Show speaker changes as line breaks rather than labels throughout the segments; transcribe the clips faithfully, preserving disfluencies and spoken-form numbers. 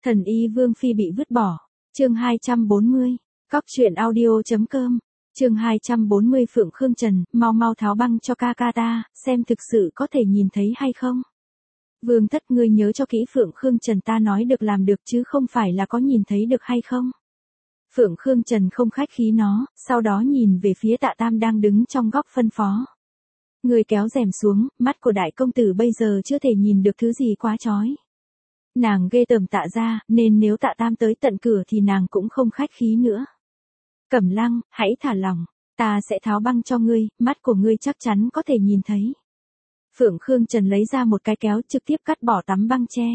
Thần y Vương Phi bị vứt bỏ. Chương hai trăm bốn mươi. Cóc truyện audio.com. Chương hai trăm bốn mươi Phượng Khương Trần, mau mau tháo băng cho ca ca ta, xem thực sự có thể nhìn thấy hay không. Vương thất, ngươi nhớ cho kỹ, Phượng Khương Trần ta nói được làm được chứ không phải là có nhìn thấy được hay không. Phượng Khương Trần không khách khí nó, sau đó nhìn về phía Tạ Tam đang đứng trong góc phân phó. Người kéo rèm xuống, mắt của đại công tử bây giờ chưa thể nhìn được thứ gì quá chói. Nàng ghê tởm Tạ gia, nên nếu Tạ Tam tới tận cửa thì nàng cũng không khách khí nữa. Cẩm Lăng, hãy thả lòng, ta sẽ tháo băng cho ngươi, mắt của ngươi chắc chắn có thể nhìn thấy. Phượng Khương Trần lấy ra một cái kéo trực tiếp cắt bỏ tấm băng che.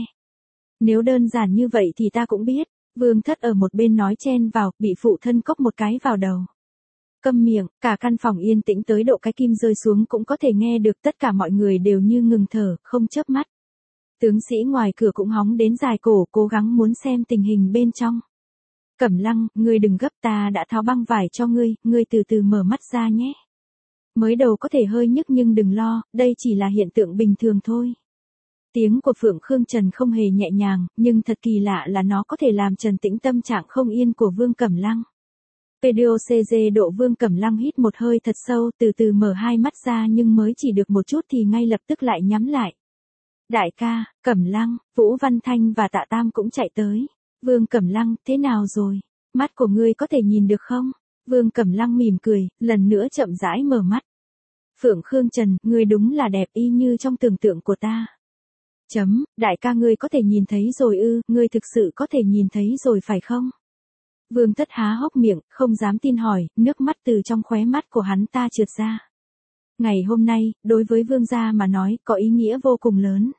Nếu đơn giản như vậy thì ta cũng biết. Vương thất ở một bên nói chen vào, bị phụ thân cốc một cái vào đầu. Câm miệng, cả căn phòng yên tĩnh tới độ cái kim rơi xuống cũng có thể nghe được, tất cả mọi người đều như ngừng thở, không chớp mắt. Tướng sĩ ngoài cửa cũng hóng đến dài cổ, cố gắng muốn xem tình hình bên trong. Cẩm Lăng, ngươi đừng gấp, ta đã tháo băng vải cho ngươi, ngươi từ từ mở mắt ra nhé. Mới đầu có thể hơi nhức nhưng đừng lo, đây chỉ là hiện tượng bình thường thôi. Tiếng của Phượng Khương Trần không hề nhẹ nhàng, nhưng thật kỳ lạ là nó có thể làm trần tĩnh tâm trạng không yên của Vương Cẩm Lăng. pê đê ô xê giê độ Vương Cẩm Lăng hít một hơi thật sâu, từ từ mở hai mắt ra nhưng mới chỉ được một chút thì ngay lập tức lại nhắm lại. Đại ca, Cẩm Lăng, Vũ Văn Thanh và Tạ Tam cũng chạy tới. Vương Cẩm Lăng, thế nào rồi? Mắt của ngươi có thể nhìn được không? Vương Cẩm Lăng mỉm cười, lần nữa chậm rãi mở mắt. Phượng Khương Trần, ngươi đúng là đẹp y như trong tưởng tượng của ta. Chấm, đại ca ngươi có thể nhìn thấy rồi ư, ngươi thực sự có thể nhìn thấy rồi phải không? Vương thất há hốc miệng, không dám tin hỏi, nước mắt từ trong khóe mắt của hắn ta trượt ra. Ngày hôm nay, đối với vương gia mà nói, có ý nghĩa vô cùng lớn.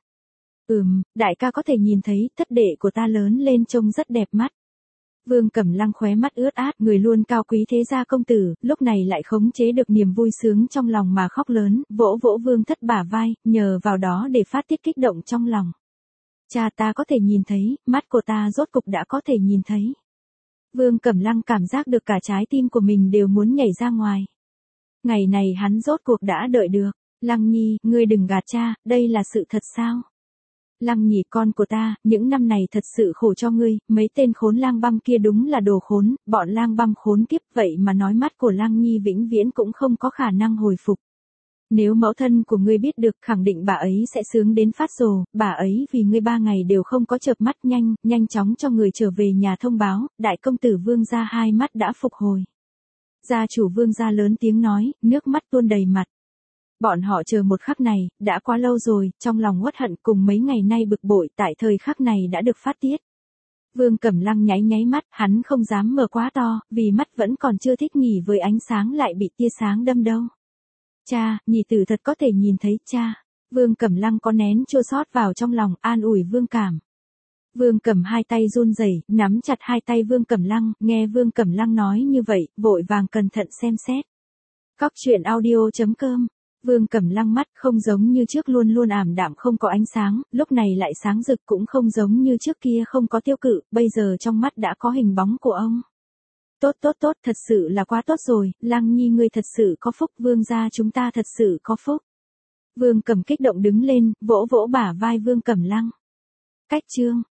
Ừm, đại ca có thể nhìn thấy, thất đệ của ta lớn lên trông rất đẹp mắt. Vương Cẩm Lăng khóe mắt ướt át, người luôn cao quý thế gia công tử, lúc này lại khống chế được niềm vui sướng trong lòng mà khóc lớn, vỗ vỗ Vương thất bả vai, nhờ vào đó để phát tiết kích động trong lòng. Cha ta có thể nhìn thấy, mắt của ta rốt cục đã có thể nhìn thấy. Vương Cẩm Lăng cảm giác được cả trái tim của mình đều muốn nhảy ra ngoài. Ngày này hắn rốt cuộc đã đợi được. Lăng Nhi, ngươi đừng gạt cha, đây là sự thật sao? Lăng Nhi con của ta, những năm này thật sự khổ cho ngươi, mấy tên khốn lang băm kia đúng là đồ khốn, bọn lang băm khốn kiếp, vậy mà nói mắt của Lăng Nhi vĩnh viễn cũng không có khả năng hồi phục. Nếu mẫu thân của ngươi biết được, khẳng định bà ấy sẽ sướng đến phát rồ, bà ấy vì ngươi ba ngày đều không có chợp mắt, nhanh, nhanh chóng cho người trở về nhà thông báo, đại công tử Vương gia hai mắt đã phục hồi. Gia chủ Vương gia lớn tiếng nói, nước mắt tuôn đầy mặt. Bọn họ chờ một khắc này, đã quá lâu rồi, trong lòng uất hận cùng mấy ngày nay bực bội, tại thời khắc này đã được phát tiết. Vương Cẩm Lăng nháy nháy mắt, hắn không dám mở quá to, vì mắt vẫn còn chưa thích nghỉ với ánh sáng lại bị tia sáng đâm đâu. Cha, nhị tử thật có thể nhìn thấy cha. Vương Cẩm Lăng có nén chua xót vào trong lòng, an ủi Vương Cảm. Vương Cẩm hai tay run rẩy, nắm chặt hai tay Vương Cẩm Lăng, nghe Vương Cẩm Lăng nói như vậy, vội vàng cẩn thận xem xét. Cóc truyện audio.com. Vương Cẩm Lăng mắt không giống như trước luôn luôn ảm đạm không có ánh sáng, lúc này lại sáng rực, cũng không giống như trước kia không có tiêu cự, bây giờ trong mắt đã có hình bóng của ông. Tốt tốt tốt, thật sự là quá tốt rồi, Lăng Nhi ngươi thật sự có phúc, Vương gia chúng ta thật sự có phúc. Vương Cẩm kích động đứng lên, vỗ vỗ bả vai Vương Cẩm Lăng. Cách chương.